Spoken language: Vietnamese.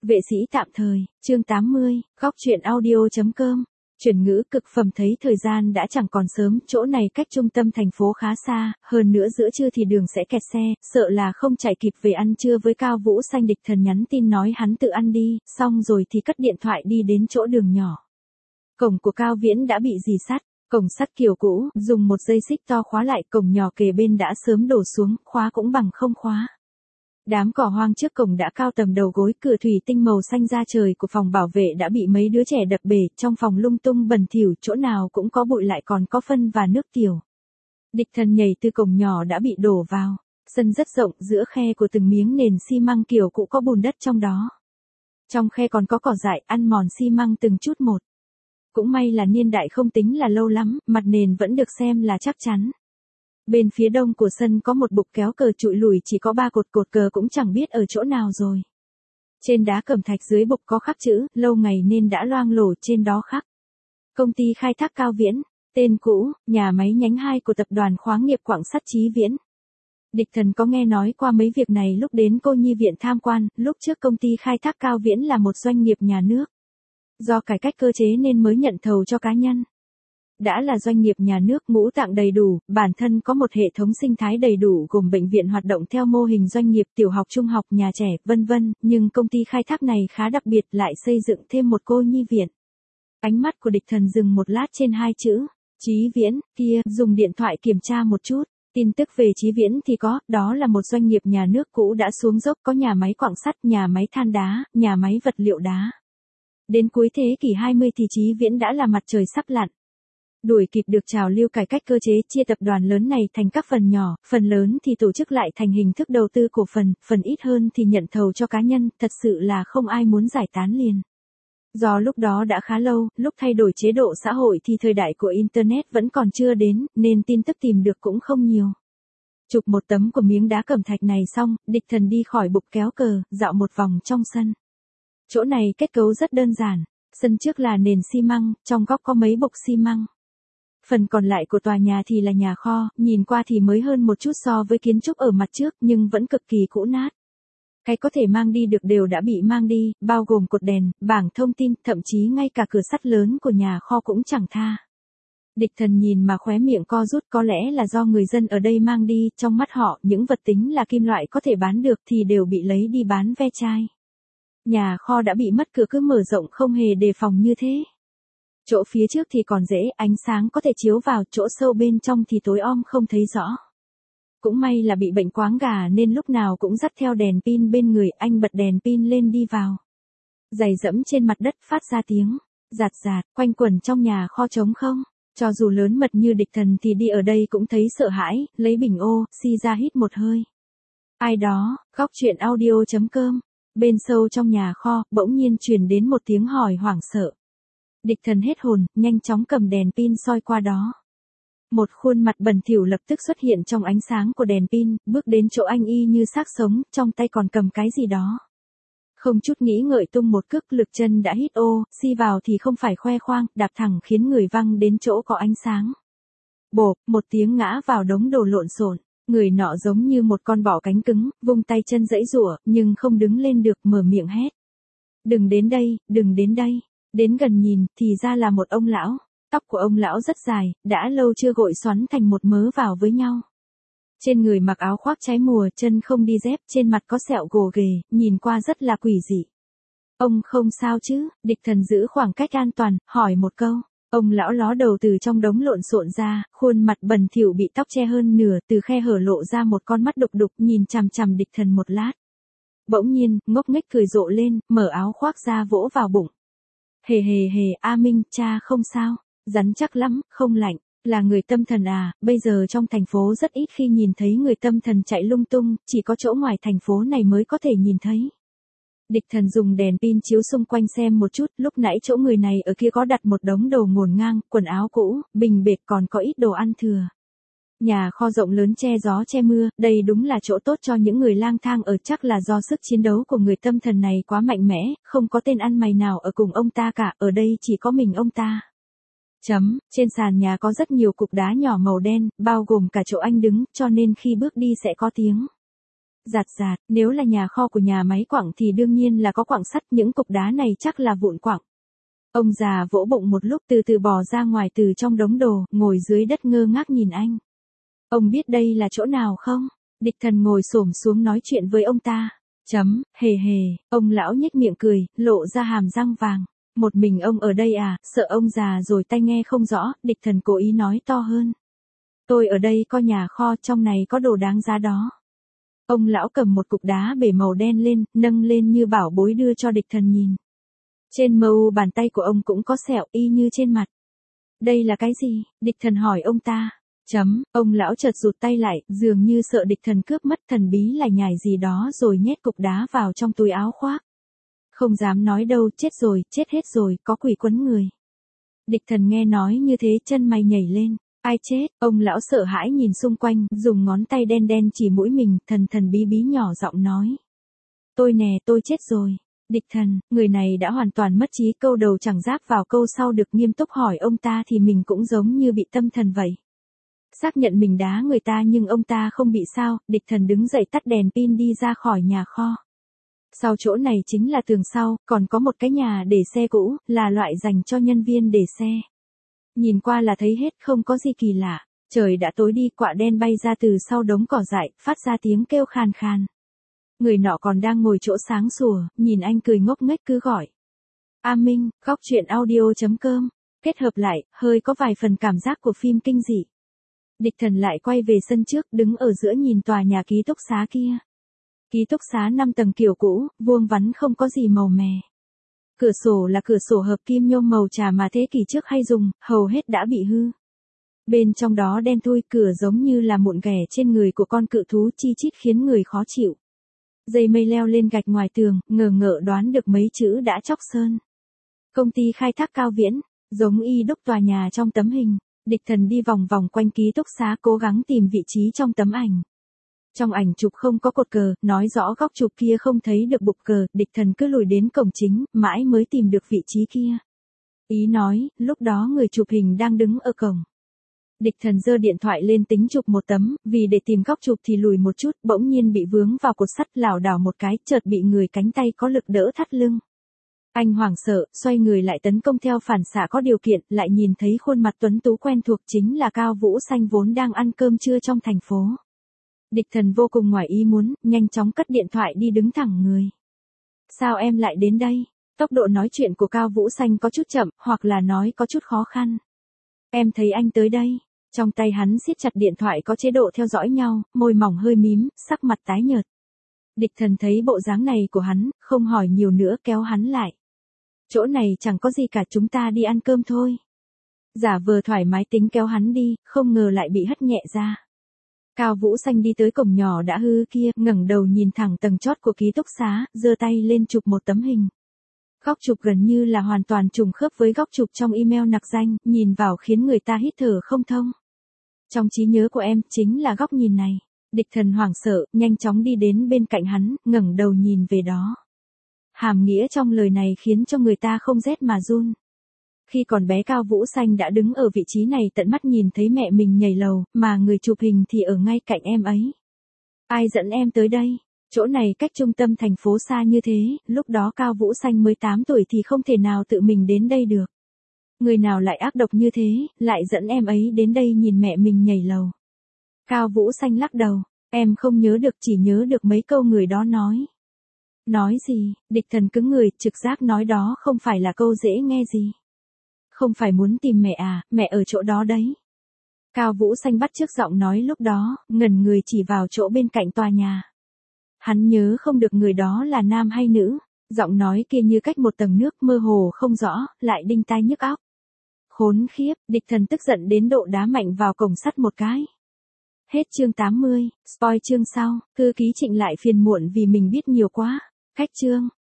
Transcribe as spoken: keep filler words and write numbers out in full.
Vệ sĩ tạm thời, chương tám mươi, góc truyện audio.com. Chuyển ngữ cực phẩm thấy thời gian đã chẳng còn sớm, chỗ này cách trung tâm thành phố khá xa, hơn nữa giữa trưa thì đường sẽ kẹt xe, sợ là không chạy kịp về ăn trưa với Cao Vũ Xanh. Địch Thần nhắn tin nói hắn tự ăn đi, xong rồi thì cất điện thoại đi đến chỗ đường nhỏ. Cổng của Cao Viễn đã bị rì sắt, cổng sắt kiểu cũ, dùng một dây xích to khóa lại, cổng nhỏ kề bên đã sớm đổ xuống, khóa cũng bằng không khóa. Đám cỏ hoang trước cổng đã cao tầm đầu gối, cửa thủy tinh màu xanh da trời của phòng bảo vệ đã bị mấy đứa trẻ đập bể, trong phòng lung tung bẩn thỉu, chỗ nào cũng có bụi lại còn có phân và nước tiểu. Địch Thần nhảy từ cổng nhỏ đã bị đổ vào, sân rất rộng, giữa khe của từng miếng nền xi măng kiểu cũ có bùn đất trong đó. Trong khe còn có cỏ dại ăn mòn xi măng từng chút một. Cũng may là niên đại không tính là lâu lắm, mặt nền vẫn được xem là chắc chắn. Bên phía đông của sân có một bục kéo cờ trụi lủi, chỉ có ba cột, cột cờ cũng chẳng biết ở chỗ nào rồi. Trên đá cẩm thạch dưới bục có khắc chữ, lâu ngày nên đã loang lổ, trên đó khắc: Công ty khai thác Cao Viễn, tên cũ, nhà máy nhánh hai của tập đoàn khoáng nghiệp quặng sắt Chí Viễn. Địch Thần có nghe nói qua mấy việc này lúc đến Cô Nhi viện tham quan, lúc trước công ty khai thác Cao Viễn là một doanh nghiệp nhà nước. Do cải cách cơ chế nên mới nhận thầu cho cá nhân. Đã là doanh nghiệp nhà nước, ngũ tạng đầy đủ, bản thân có một hệ thống sinh thái đầy đủ gồm bệnh viện hoạt động theo mô hình doanh nghiệp, tiểu học, trung học, nhà trẻ, vân vân, nhưng công ty khai thác này khá đặc biệt, lại xây dựng thêm một cô nhi viện. Ánh mắt của Địch Thần dừng một lát trên hai chữ Chí Viễn, kia, dùng điện thoại kiểm tra một chút. Tin tức về Chí Viễn thì có, đó là một doanh nghiệp nhà nước cũ đã xuống dốc, có nhà máy quặng sắt, nhà máy than đá, nhà máy vật liệu đá. Đến cuối thế kỷ hai mươi thì Chí Viễn đã là mặt trời sắp lặn. Đuổi kịp được trào lưu cải cách cơ chế, chia tập đoàn lớn này thành các phần nhỏ, phần lớn thì tổ chức lại thành hình thức đầu tư cổ phần, phần ít hơn thì nhận thầu cho cá nhân, thật sự là không ai muốn giải tán liền. Do lúc đó đã khá lâu, lúc thay đổi chế độ xã hội thì thời đại của Internet vẫn còn chưa đến, nên tin tức tìm được cũng không nhiều. Chụp một tấm của miếng đá cẩm thạch này xong, Địch Thần đi khỏi bục kéo cờ, dạo một vòng trong sân. Chỗ này kết cấu rất đơn giản, sân trước là nền xi măng, trong góc có mấy bục xi măng. Phần còn lại của tòa nhà thì là nhà kho, nhìn qua thì mới hơn một chút so với kiến trúc ở mặt trước, nhưng vẫn cực kỳ cũ nát. Cái có thể mang đi được đều đã bị mang đi, bao gồm cột đèn, bảng thông tin, thậm chí ngay cả cửa sắt lớn của nhà kho cũng chẳng tha. Địch Thần nhìn mà khóe miệng co rút, có lẽ là do người dân ở đây mang đi, trong mắt họ, những vật tính là kim loại có thể bán được thì đều bị lấy đi bán ve chai. Nhà kho đã bị mất cửa, cứ mở rộng không hề đề phòng như thế. Chỗ phía trước thì còn dễ, ánh sáng có thể chiếu vào, chỗ sâu bên trong thì tối om không thấy rõ. Cũng may là bị bệnh quáng gà nên lúc nào cũng dắt theo đèn pin bên người, anh bật đèn pin lên đi vào. Giày dẫm trên mặt đất phát ra tiếng rạt rạt, quanh quẩn trong nhà kho trống không. Cho dù lớn mật như Địch Thần thì đi ở đây cũng thấy sợ hãi, lấy bình oxy ra hít một hơi. Ai đó, góc truyện audio.com. Bên sâu trong nhà kho, bỗng nhiên truyền đến một tiếng hỏi hoảng sợ. Địch Thần hết hồn, nhanh chóng cầm đèn pin soi qua đó. Một khuôn mặt bẩn thỉu lập tức xuất hiện trong ánh sáng của đèn pin, bước đến chỗ anh y như xác sống, trong tay còn cầm cái gì đó. Không chút nghĩ ngợi tung một cước, lực chân đã hít oxy vào thì không phải khoe khoang, đạp thẳng khiến người văng đến chỗ có ánh sáng. Bộp, một tiếng ngã vào đống đồ lộn xộn. Người nọ giống như một con bọ cánh cứng, vung tay chân giãy giụa, nhưng không đứng lên được, mở miệng hét. Đừng đến đây, đừng đến đây. Đến gần nhìn, thì ra là một ông lão. Tóc của ông lão rất dài, đã lâu chưa gội xoắn thành một mớ vào với nhau. Trên người mặc áo khoác trái mùa, chân không đi dép, trên mặt có sẹo gồ ghề, nhìn qua rất là quỷ dị. Ông không sao chứ? Địch Thần giữ khoảng cách an toàn, hỏi một câu. Ông lão ló đầu từ trong đống lộn xộn ra, khuôn mặt bẩn thỉu bị tóc che hơn nửa, từ khe hở lộ ra một con mắt đục đục, nhìn chằm chằm Địch Thần một lát. Bỗng nhiên, ngốc nghếch cười rộ lên, mở áo khoác ra vỗ vào bụng. Hề hề hề, A Minh, cha không sao, rắn chắc lắm, không lạnh, là người tâm thần à, bây giờ trong thành phố rất ít khi nhìn thấy người tâm thần chạy lung tung, chỉ có chỗ ngoài thành phố này mới có thể nhìn thấy. Địch Thần dùng đèn pin chiếu xung quanh xem một chút, lúc nãy chỗ người này ở kia có đặt một đống đồ ngổn ngang, quần áo cũ, bình bệt, còn có ít đồ ăn thừa. Nhà kho rộng lớn che gió che mưa, đây đúng là chỗ tốt cho những người lang thang ở, chắc là do sức chiến đấu của người tâm thần này quá mạnh mẽ, không có tên ăn mày nào ở cùng ông ta cả, ở đây chỉ có mình ông ta. Chấm, trên sàn nhà có rất nhiều cục đá nhỏ màu đen, bao gồm cả chỗ anh đứng, cho nên khi bước đi sẽ có tiếng Giạt giạt, nếu là nhà kho của nhà máy quặng thì đương nhiên là có quặng sắt, những cục đá này chắc là vụn quặng. Ông già vỗ bụng một lúc từ từ bò ra ngoài từ trong đống đồ, ngồi dưới đất ngơ ngác nhìn anh. Ông biết đây là chỗ nào không? Địch Thần ngồi xổm xuống nói chuyện với ông ta. Chấm, hề hề, ông lão nhếch miệng cười, lộ ra hàm răng vàng. Một mình ông ở đây à, sợ ông già rồi tai nghe không rõ, Địch Thần cố ý nói to hơn. Tôi ở đây có nhà kho, trong này có đồ đáng giá đó. Ông lão cầm một cục đá bể màu đen lên, nâng lên như bảo bối đưa cho Địch Thần nhìn. Trên mu bàn tay của ông cũng có sẹo y như trên mặt. Đây là cái gì? Địch Thần hỏi ông ta. Chấm, ông lão chợt rụt tay lại, dường như sợ Địch Thần cướp mất, thần bí lải nhải gì đó rồi nhét cục đá vào trong túi áo khoác. Không dám nói đâu, chết rồi, chết hết rồi, có quỷ quấn người. Địch Thần nghe nói như thế chân mày nhảy lên. Ai chết? Ông lão sợ hãi nhìn xung quanh, dùng ngón tay đen đen chỉ mũi mình, thần thần bí bí nhỏ giọng nói. Tôi nè, tôi chết rồi. Địch Thần, người này đã hoàn toàn mất trí, câu đầu chẳng giáp vào câu sau được nghiêm túc hỏi ông ta thì mình cũng giống như bị tâm thần vậy. Xác nhận mình đá người ta nhưng ông ta không bị sao, Địch Thần đứng dậy tắt đèn pin đi ra khỏi nhà kho. Sau chỗ này chính là tường sau, còn có một cái nhà để xe cũ, là loại dành cho nhân viên để xe. Nhìn qua là thấy hết, không có gì kỳ lạ. Trời đã tối đi, quạ đen bay ra từ sau đống cỏ dại, phát ra tiếng kêu khàn khàn. Người nọ còn đang ngồi chỗ sáng sủa, nhìn anh cười ngốc nghếch cứ gọi. A Minh, góc truyện audio chấm com, kết hợp lại, hơi có vài phần cảm giác của phim kinh dị. Địch Thần lại quay về sân trước, đứng ở giữa nhìn tòa nhà ký túc xá kia. Ký túc xá năm tầng kiểu cũ, vuông vắn không có gì màu mè. Cửa sổ là cửa sổ hợp kim nhôm màu trà mà thế kỷ trước hay dùng, hầu hết đã bị hư. Bên trong đó đen thui, cửa giống như là mụn ghẻ trên người của con cự thú chi chít khiến người khó chịu. Dây mây leo lên gạch ngoài tường, ngờ ngợ đoán được mấy chữ đã chóc sơn. Công ty khai thác Cao Viễn, giống y đúc tòa nhà trong tấm hình. Địch Thần đi vòng vòng quanh ký túc xá cố gắng tìm vị trí trong tấm ảnh. Trong ảnh chụp không có cột cờ, nói rõ góc chụp kia không thấy được bục cờ, Địch Thần cứ lùi đến cổng chính, mãi mới tìm được vị trí kia. Ý nói, lúc đó người chụp hình đang đứng ở cổng. Địch Thần giơ điện thoại lên tính chụp một tấm, vì để tìm góc chụp thì lùi một chút, bỗng nhiên bị vướng vào cột sắt, lảo đảo một cái, chợt bị người cánh tay có lực đỡ thắt lưng. Anh hoảng sợ, xoay người lại tấn công theo phản xạ có điều kiện, lại nhìn thấy khuôn mặt tuấn tú quen thuộc chính là Cao Vũ Xanh vốn đang ăn cơm trưa trong thành phố. Địch Thần vô cùng ngoài ý muốn, nhanh chóng cất điện thoại đi đứng thẳng người. Sao em lại đến đây? Tốc độ nói chuyện của Cao Vũ Xanh có chút chậm, hoặc là nói có chút khó khăn. Em thấy anh tới đây. Trong tay hắn siết chặt điện thoại có chế độ theo dõi nhau, môi mỏng hơi mím, sắc mặt tái nhợt. Địch Thần thấy bộ dáng này của hắn, không hỏi nhiều nữa kéo hắn lại. Chỗ này chẳng có gì cả, chúng ta đi ăn cơm thôi. Giả vờ thoải mái tính kéo hắn đi, không ngờ lại bị hất nhẹ ra. Cao Vũ Xanh đi tới cổng nhỏ đã hư kia, ngẩng đầu nhìn thẳng tầng chót của ký túc xá, giơ tay lên chụp một tấm hình. Góc chụp gần như là hoàn toàn trùng khớp với góc chụp trong email nặc danh, nhìn vào khiến người ta hít thở không thông. Trong trí nhớ của em, chính là góc nhìn này. Địch Thần hoảng sợ, nhanh chóng đi đến bên cạnh hắn, ngẩng đầu nhìn về đó. Hàm nghĩa trong lời này khiến cho người ta không rét mà run. Khi còn bé Cao Vũ Xanh đã đứng ở vị trí này tận mắt nhìn thấy mẹ mình nhảy lầu, mà người chụp hình thì ở ngay cạnh em ấy. Ai dẫn em tới đây? Chỗ này cách trung tâm thành phố xa như thế, lúc đó Cao Vũ Xanh mới tám tuổi thì không thể nào tự mình đến đây được. Người nào lại ác độc như thế, lại dẫn em ấy đến đây nhìn mẹ mình nhảy lầu. Cao Vũ Xanh lắc đầu, em không nhớ được, chỉ nhớ được mấy câu người đó nói. Nói gì? Địch Thần cứng người, trực giác nói đó không phải là câu dễ nghe gì. Không phải muốn tìm mẹ à, mẹ ở chỗ đó đấy. Cao Vũ Xanh bắt chước giọng nói lúc đó, ngẩn người chỉ vào chỗ bên cạnh tòa nhà. Hắn nhớ không được người đó là nam hay nữ, giọng nói kia như cách một tầng nước mơ hồ không rõ, lại đinh tai nhức óc. Khốn khiếp, Địch Thần tức giận đến độ đá mạnh vào cổng sắt một cái. Hết chương tám mươi, spoil chương sau, thư ký Trịnh lại phiền muộn vì mình biết nhiều quá. Cách chương.